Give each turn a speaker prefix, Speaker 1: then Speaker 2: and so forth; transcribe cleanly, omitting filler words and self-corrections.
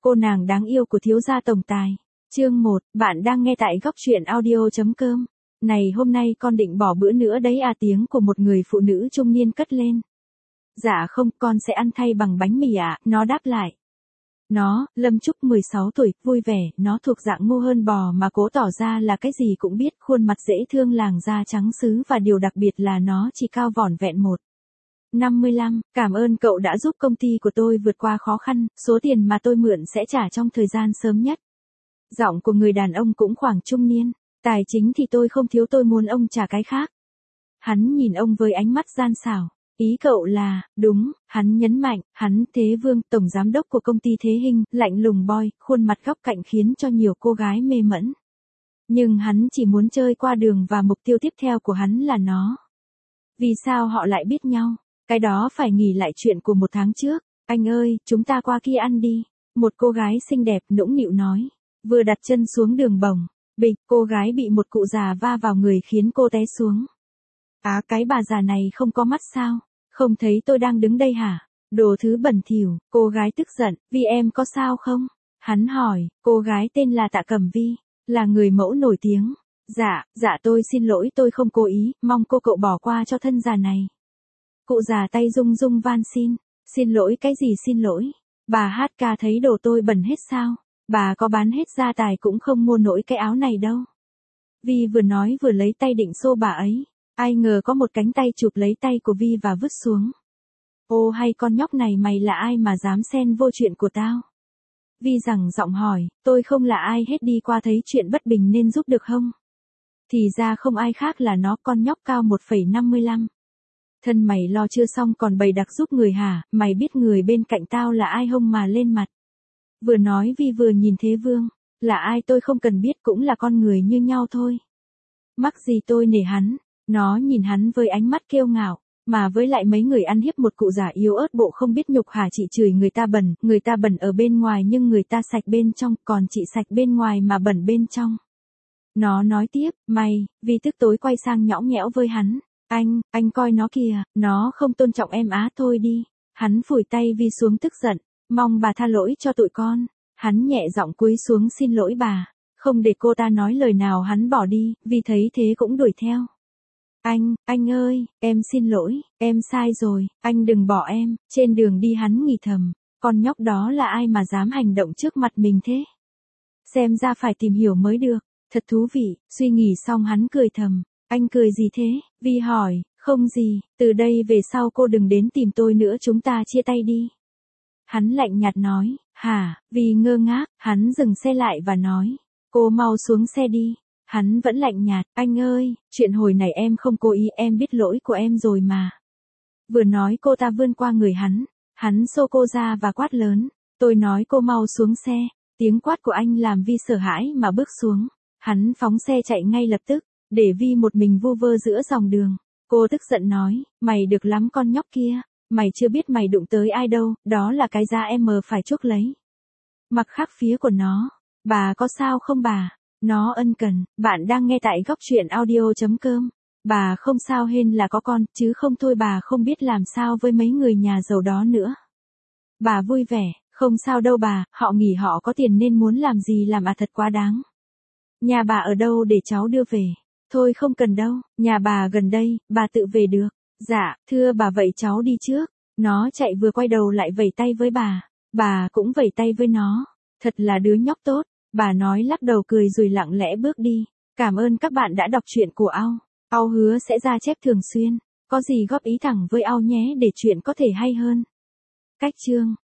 Speaker 1: Cô nàng đáng yêu của thiếu gia tổng tài. Chương 1, bạn đang nghe tại góc truyện audio.com. Này hôm nay con định bỏ bữa nữa đấy à, tiếng của một người phụ nữ trung niên cất lên. Dạ không, con sẽ ăn thay bằng bánh mì ạ, nó đáp lại. Nó, Lâm Trúc 16 tuổi, vui vẻ, nó thuộc dạng ngu hơn bò mà cố tỏ ra là cái gì cũng biết, khuôn mặt dễ thương, làn da trắng sứ và điều đặc biệt là nó chỉ cao vỏn vẹn 1,55. Cảm ơn cậu đã giúp công ty của tôi vượt qua khó khăn, số tiền mà tôi mượn sẽ trả trong thời gian sớm nhất. Giọng của người đàn ông cũng khoảng trung niên. Tài chính thì tôi không thiếu, tôi muốn ông trả cái khác. Hắn nhìn ông với ánh mắt gian xảo. Ý cậu là, đúng, hắn nhấn mạnh, hắn Thế Vương, tổng giám đốc của công ty Thế Hinh, lạnh lùng boy, khuôn mặt góc cạnh khiến cho nhiều cô gái mê mẩn. Nhưng hắn chỉ muốn chơi qua đường và mục tiêu tiếp theo của hắn là nó. Vì sao họ lại biết nhau? Cái đó phải nghỉ lại chuyện của 1 tháng trước. Anh ơi, chúng ta qua kia ăn đi. Một cô gái xinh đẹp nũng nịu nói. Vừa đặt chân xuống đường bồng, bịch, cô gái bị một cụ già va vào người khiến cô té xuống. Á, cái bà già này không có mắt sao? Không thấy tôi đang đứng đây hả? Đồ thứ bẩn thỉu. Cô gái tức giận, Vi em có sao không? Hắn hỏi, cô gái tên là Tạ Cẩm Vi, là người mẫu nổi tiếng. Dạ tôi xin lỗi, tôi không cố ý, mong cậu bỏ qua cho thân già này. Cụ già tay rung rung van xin. Xin lỗi cái gì xin lỗi? Bà hát ca thấy đồ tôi bẩn hết sao? Bà có bán hết gia tài cũng không mua nổi cái áo này đâu. Vi vừa nói vừa lấy tay định xô bà ấy. Ai ngờ có một cánh tay chụp lấy tay của Vi và vứt xuống. Ô hay con nhóc này, mày là ai mà dám xen vô chuyện của tao? Vi gằn giọng hỏi, tôi không là ai hết, đi qua thấy chuyện bất bình nên giúp được không? Thì ra không ai khác là nó, con nhóc cao 1,55. Thân mày lo chưa xong còn bày đặt giúp người hả? Mày biết người bên cạnh tao là ai không mà lên mặt? Vừa nói Vi vừa nhìn Thế Vương. Là ai tôi không cần biết, cũng là con người như nhau thôi. Mắc gì tôi nể hắn. Nó nhìn hắn với ánh mắt kiêu ngạo. Mà với lại mấy người ăn hiếp một cụ già yếu ớt bộ không biết nhục hả? Chị chửi người ta bẩn ở bên ngoài nhưng người ta sạch bên trong, còn chị sạch bên ngoài mà bẩn bên trong. Nó nói tiếp, mày, Vi tức tối quay sang nhõng nhẽo với hắn. Anh coi nó kìa, nó không tôn trọng em á, thôi đi. Hắn phủi tay Vi xuống tức giận, mong bà tha lỗi cho tụi con. Hắn nhẹ giọng cúi xuống xin lỗi bà, không để cô ta nói lời nào hắn bỏ đi, Vi thấy thế cũng đuổi theo. Anh ơi, em xin lỗi, em sai rồi, anh đừng bỏ em. Trên đường đi hắn nghĩ thầm, con nhóc đó là ai mà dám hành động trước mặt mình thế? Xem ra phải tìm hiểu mới được, thật thú vị. Suy nghĩ xong hắn cười thầm. Anh cười gì thế? Vi hỏi, không gì, từ đây về sau cô đừng đến tìm tôi nữa, chúng ta chia tay đi. Hắn lạnh nhạt nói, hả? Vi ngơ ngác, hắn dừng xe lại và nói, cô mau xuống xe đi. Hắn vẫn lạnh nhạt, anh ơi, chuyện hồi này em không cố ý, em biết lỗi của em rồi mà. Vừa nói cô ta vươn qua người hắn xô cô ra và quát lớn, tôi nói cô mau xuống xe. Tiếng quát của anh làm Vi sợ hãi mà bước xuống. Hắn phóng xe chạy ngay lập tức, để Vi một mình vu vơ giữa dòng đường. Cô tức giận nói, mày được lắm con nhóc kia, mày chưa biết mày đụng tới ai đâu, đó là cái da em phải chuốc lấy. Mặc khác phía của nó, bà có sao không bà? Nó ân cần, bạn đang nghe tại góc truyện audio.com. Bà không sao, hên là có con, chứ không thôi bà không biết làm sao với mấy người nhà giàu đó nữa. Bà vui vẻ, không sao đâu bà, họ nghỉ họ có tiền nên muốn làm gì làm à, thật quá đáng. Nhà bà ở đâu để cháu đưa về? Thôi không cần đâu, nhà bà gần đây, bà tự về được. Dạ, thưa bà vậy cháu đi trước. Nó chạy vừa quay đầu lại vẫy tay với bà cũng vẫy tay với nó. Thật là đứa nhóc tốt, bà nói lắc đầu cười rồi lặng lẽ bước đi. Cảm ơn các bạn đã đọc truyện của Ao. Ao hứa sẽ ra chép thường xuyên. Có gì góp ý thẳng với Ao nhé để chuyện có thể hay hơn. Cách chương